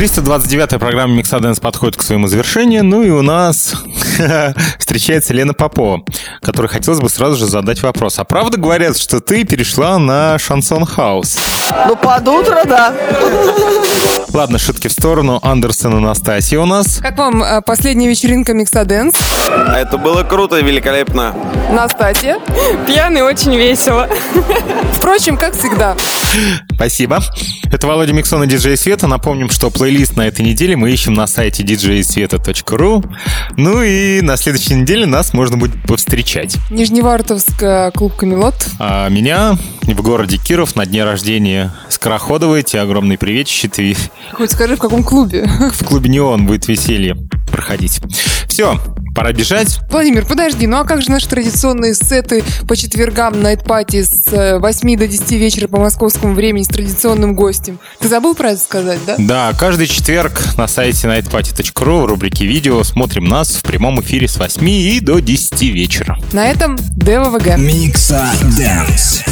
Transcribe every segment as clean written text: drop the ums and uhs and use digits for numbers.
329-я программа Mixadance подходит к своему завершению. Ну и у нас встречается Лена Попова, которой хотелось бы сразу же задать вопрос. А правда говорят, что ты перешла на шансон хаус? Ну, под утро, да. Ладно, шутки в сторону. Андерсон Анастасия у нас. Как вам последняя вечеринка Mixadance? Это было круто и великолепно. Настасья? Пьяный, очень весело. Впрочем, как всегда. Спасибо. Это Володя Миксон и диджей Света. Напомним, что плейлист на этой неделе мы ищем на сайте djsveta.ru. Ну и на следующей неделе нас можно будет повстречать. Нижневартовск, клуб «Камелот». А меня в городе Киров на дне рождения Скороходовой. Тебе огромный приветище. Ты... Хоть скажи, в каком клубе? В клубе «Неон» будет веселье проходить. Все, пора бежать. Владимир, подожди, ну а как же наши традиционные сеты по четвергам найт-пати с 8 до 10 вечера по московскому времени с традиционным гостем? Ты забыл про это сказать, да? Да, каждый четверг на сайте nightparty.ru в рубрике «Видео» смотрим нас в прямом эфире с 8 и до 10 вечера. На этом ДВВГ. Mixadance.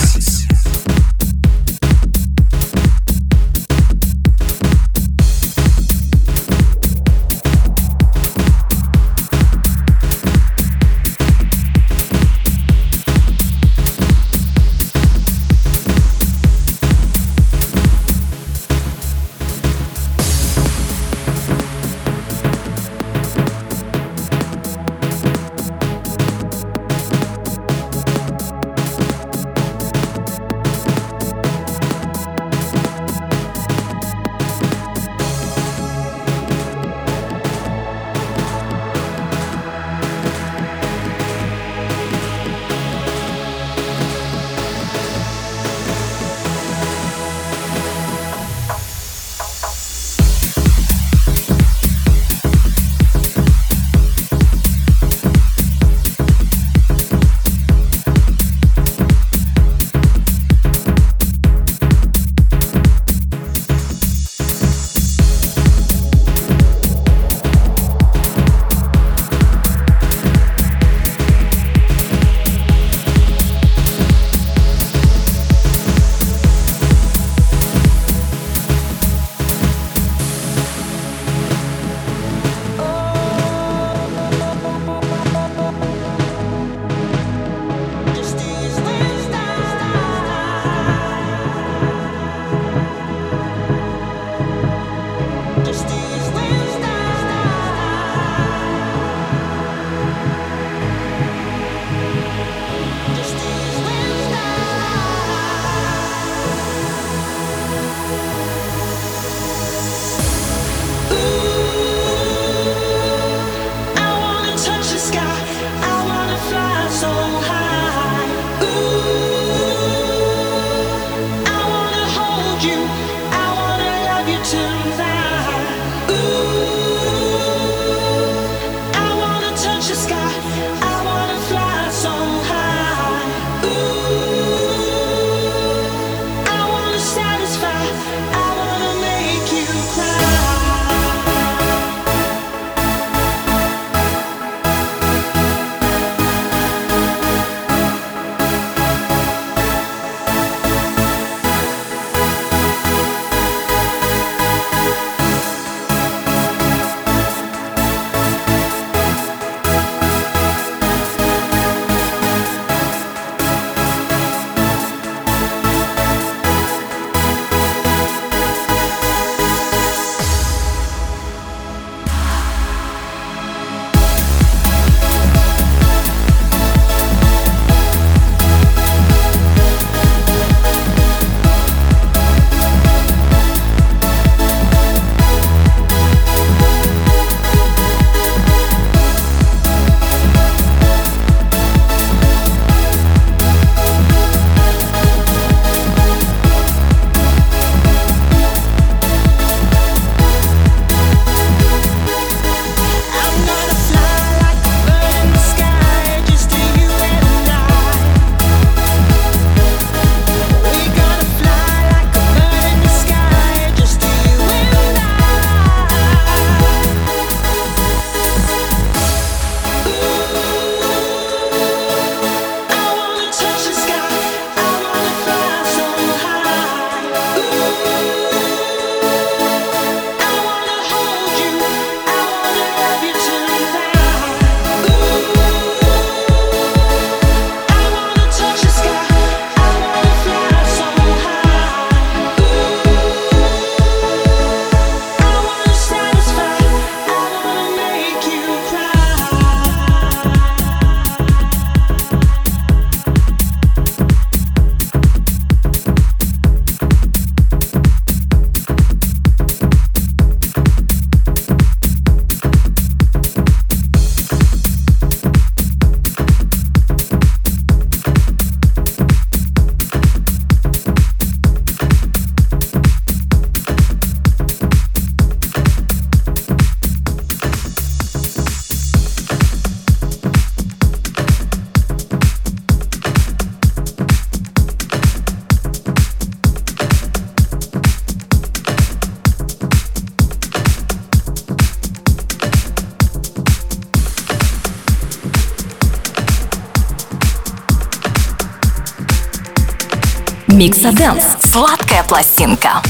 Миксадэнс. Сладкая пластинка.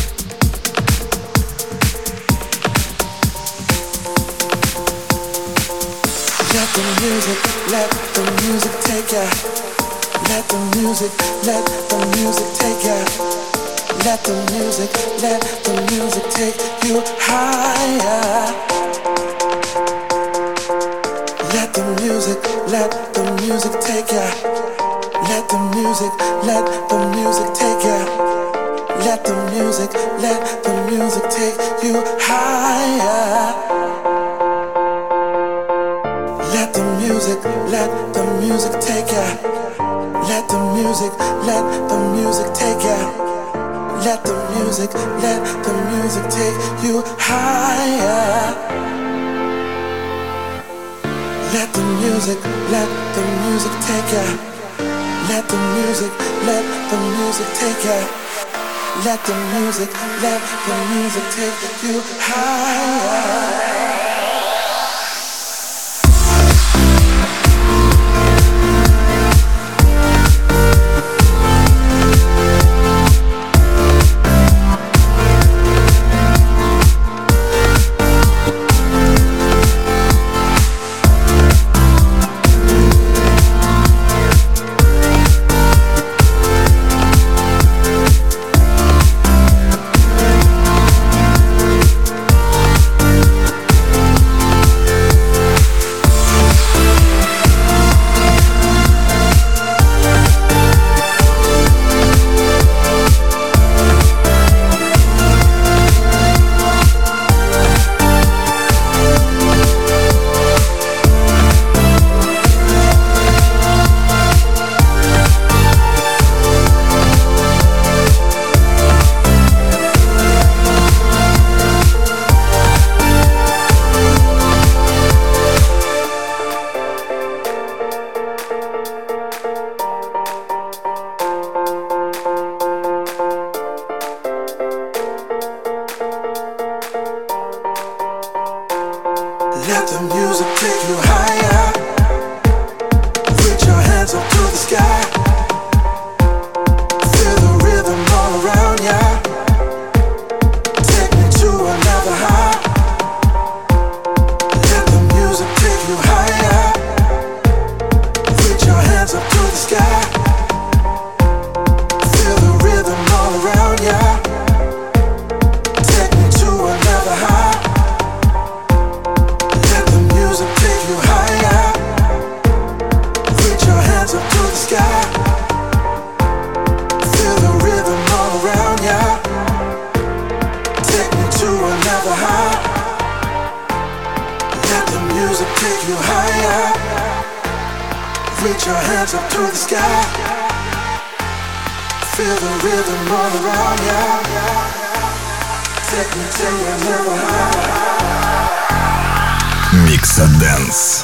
Let the music take ya. Let the music take ya. Let the music take you higher. Let the music take ya. Let the music take ya. Let the music take you higher. Let the music take ya. Let the music take ya. Let the music take you higher. Let the music take ya. Let the music take ya. Let the music take you higher. Let the music take you higher. Reach your hands up to the sky. Feel the rhythm all around ya. Take me to another high. Let the music take you higher. Reach your hands up to the sky. Feel the rhythm all around ya. Take me to another high. Take you higher. Reach your hands up to the sky. Feel the rhythm all around ya. Take me to another high. Let the music take you higher. Reach your hands up to the sky. Feel the rhythm all around ya. Take me to another high. Миксадэнс.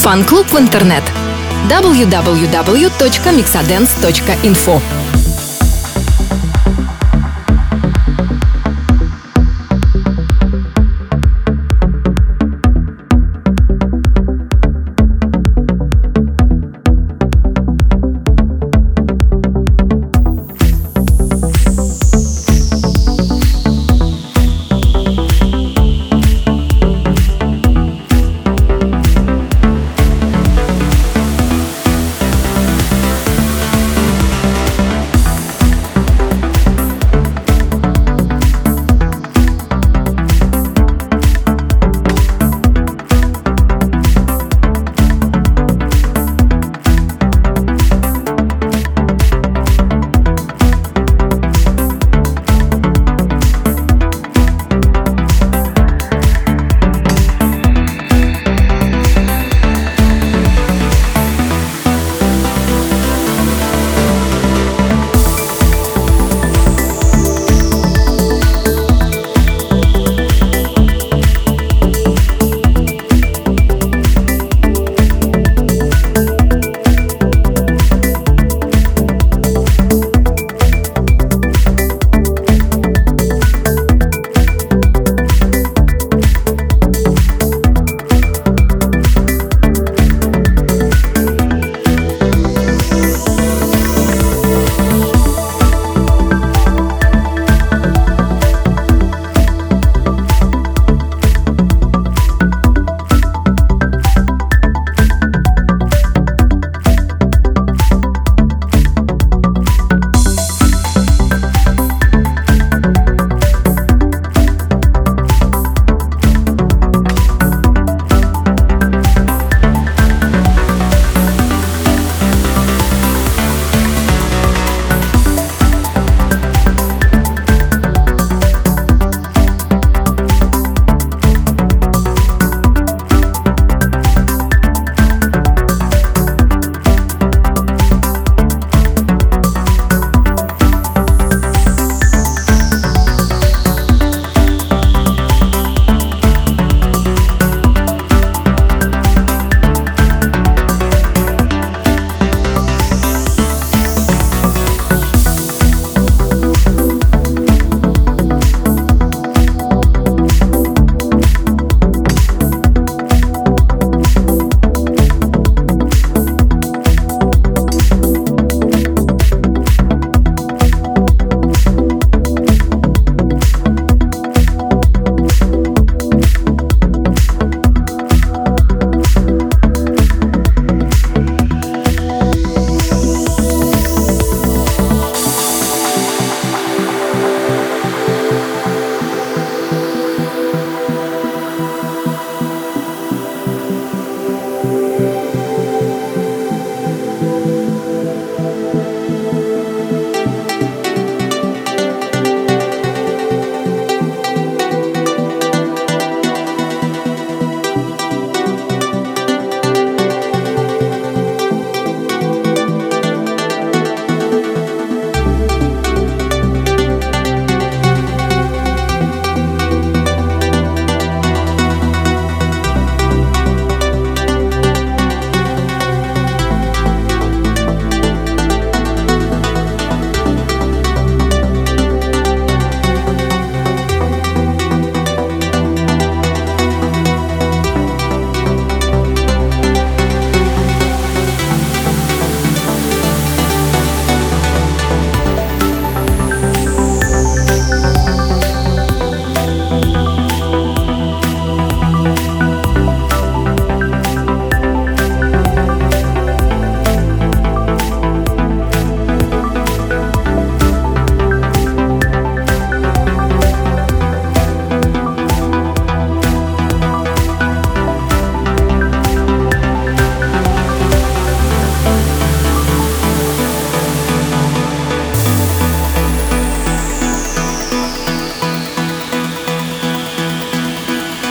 Фан-клуб в интернет www.mixadance.info.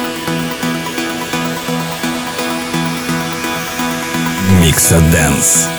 Mixadance.